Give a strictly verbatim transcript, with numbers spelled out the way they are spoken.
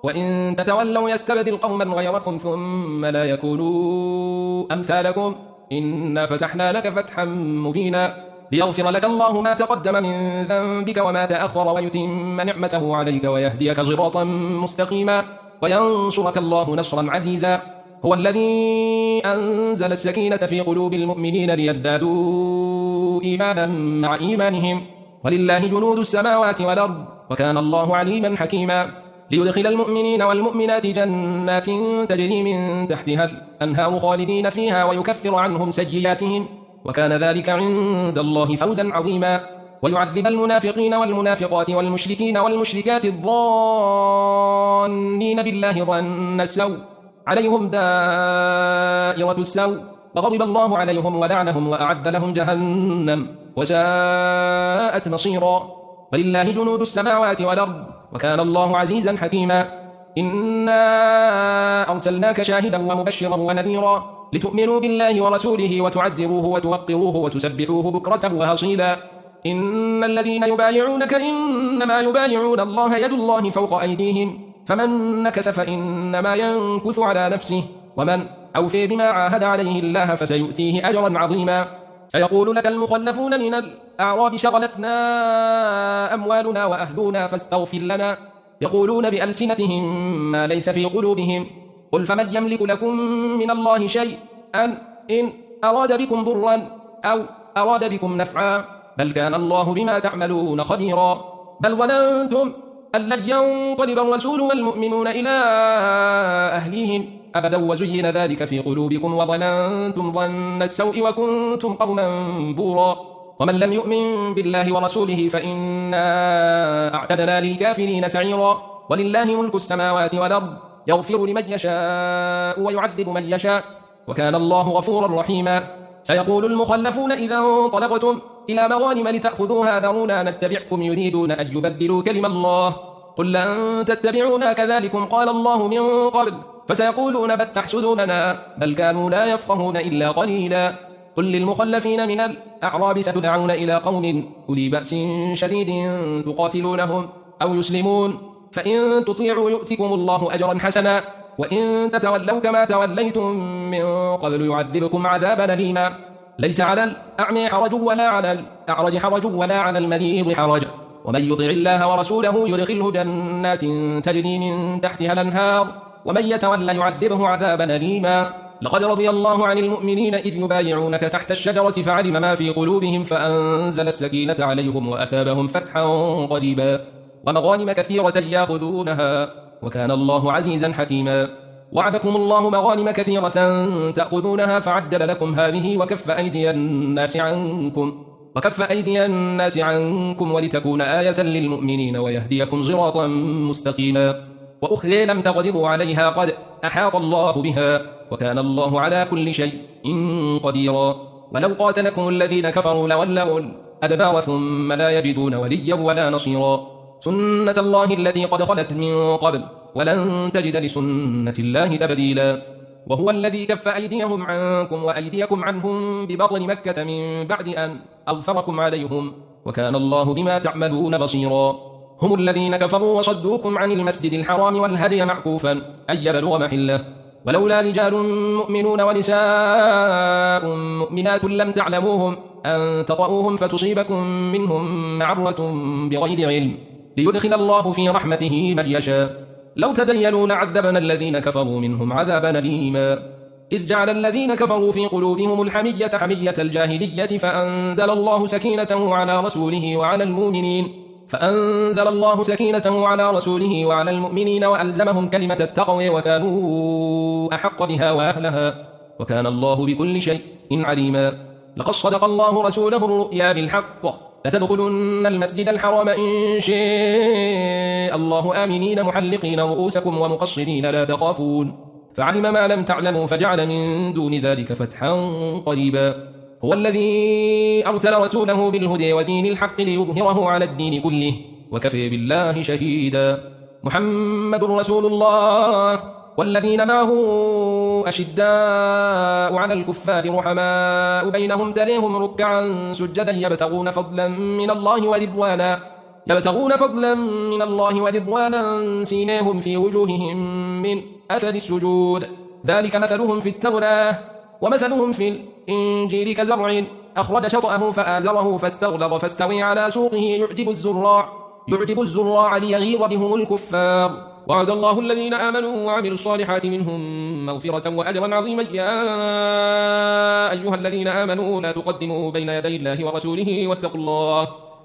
وإن تتولوا يستبدل قوما غيركم ثم لا يكونوا أمثالكم إنا فتحنا لك فتحا مبينا ليغفر لك الله ما تقدم من ذنبك وما تأخر ويتم نعمته عليك ويهديك صراطا مستقيما وينصرك الله نصرا عزيزا هو الذي أنزل السكينة في قلوب المؤمنين ليزدادوا إيمانا مع إيمانهم ولله جنود السماوات والأرض وكان الله عليما حكيما ليدخل المؤمنين والمؤمنات جنات تجري من تحتها الأنهار خالدين فيها ويكفر عنهم سيئاتهم وكان ذلك عند الله فوزا عظيما ويعذب المنافقين والمنافقات والمشركين والمشركات الظانين بالله ظن السوء عليهم دائرة السوء وغضب الله عليهم ولعنهم وأعد لهم جهنم وساءت مصيرا ولله جنود السماوات والأرض وكان الله عزيزا حكيما إنا أرسلناك شاهدا ومبشرا ونذيرا لتؤمنوا بالله ورسوله وتعزروه وتوقروه وتسبحوه بكرة وهصيلا إن الذين يبايعونك إنما يبايعون الله يد الله فوق أيديهم فمن نكث فإنما ينكث على نفسه ومن أوفي بما عاهد عليه الله فسيؤتيه أجرا عظيما سيقول لك المخلفون من الأعراب شغلتنا أموالنا وأهلنا فاستغفر لنا يقولون بألسنتهم ما ليس في قلوبهم قل فمن يملك لكم من الله شيء أن إن أراد بكم ضرا أو أراد بكم نفعا بل كان الله بما تعملون خبيرا بل ظننتم أن لن ينقلب الرسول والمؤمنون إلى أهليهم أبدا وزين ذلك في قلوبكم وظننتم ظن السوء وكنتم قوما بورا ومن لم يؤمن بالله ورسوله فإنا أعتدنا للكافرين سعيرا ولله ملك السماوات والأرض يغفر لمن يشاء ويعذب من يشاء وكان الله غفورا رحيما سيقول المخلفون إذا انطلقتم إلى مغانم لتأخذوها ذرونا نتبعكم يريدون أن يبدلوا كلم الله قل لن تتبعونا كذلكم قال الله من قبل فسيقولون بل تحسدوننا بل كانوا لا يفقهون إلا قليلا قل للمخلفين من الأعراب ستدعون إلى قوم أولي بأس شديد تقاتلونهم أو يسلمون فإن تطيعوا يؤتكم الله أجرا حسنا وإن تتولوا كما توليتم من قبل يعذبكم عذابا أليما ليس على الأعمى حرج ولا على الأعرج حرج ولا على المريض حرج ومن يطع الله ورسوله يدخله جنات تجري من تحتها الأنهار ومن يتولى يعذبه عذابا أليما لقد رضي الله عن المؤمنين إذ يبايعونك تحت الشجرة فعلم ما في قلوبهم فأنزل السكينة عليهم وأثابهم فتحا قريبا ومغانم كثيرة يأخذونها وكان الله عزيزا حكيما وعدكم الله مغانم كثيرة تأخذونها فعجل لكم هذه وكف أيدي الناس عنكم وكف أيدي الناس عنكم ولتكون آية للمؤمنين ويهديكم صراطا مستقيما وأخرى لم تقدروا عليها قد أحاط الله بها وكان الله على كل شيء قديرا ولو قاتلكم الذين كفروا لولوا الأدبار ثم لا يجدون وليا ولا نصيرا سنة الله التي قد خلت من قبل ولن تجد لسنة الله تبديلا وهو الذي كف أيديهم عنكم وأيديكم عنهم ببطن مكة من بعد أن أظفركم عليهم وكان الله بما تعملون بصيرا هم الذين كفروا وصدوكم عن المسجد الحرام والهدي معكوفا أن يبلغ محله ولولا رجال مؤمنون ونساء مؤمنات لم تعلموهم أن تطؤوهم فتصيبكم منهم معرة بغير علم ليدخل الله في رحمته من يشاء لو تزيلوا لعذبنا الذين كفروا منهم عذابا أليما إذ جعل الذين كفروا في قلوبهم الحمية حمية الجاهلية فأنزل الله سكينته على رسوله وعلى المؤمنين فأنزل الله سكينته على رسوله وعلى المؤمنين وألزمهم كلمة التقوى وكانوا أحق بها وأهلها وكان الله بكل شيء عليما لقد صدق الله رسوله الرؤيا بالحق لتدخلن المسجد الحرام إن شاء الله آمنين محلقين رؤوسكم ومقصرين لا تخافون فعلم ما لم تعلموا فجعل من دون ذلك فتحا قريبا هو الذي أرسل رسوله بالهدى ودين الحق ليظهره على الدين كله وكفى بالله شهيدا محمد رسول الله والذين معه أشداء على الكفار رحماء بينهم تريهم ركعا سجدا يبتغون فضلا من الله ورضوانا يبتغون فضلا من الله ورضوانا سيماهم في وجوههم من أثر السجود ذلك مثلهم في التوراة ومثلهم في الإنجيل كزرع أخرج شطأه فآزره فاستغلظ فاستوي على سوقه يعجب الزراع يعجب الزراع ليغيظ بهم الكفار وعد الله الذين آمنوا وعملوا الصالحات منهم مغفرة وأجرا عظيما يا أيها الذين آمنوا لا تقدموا بين يدي الله ورسوله واتقوا الله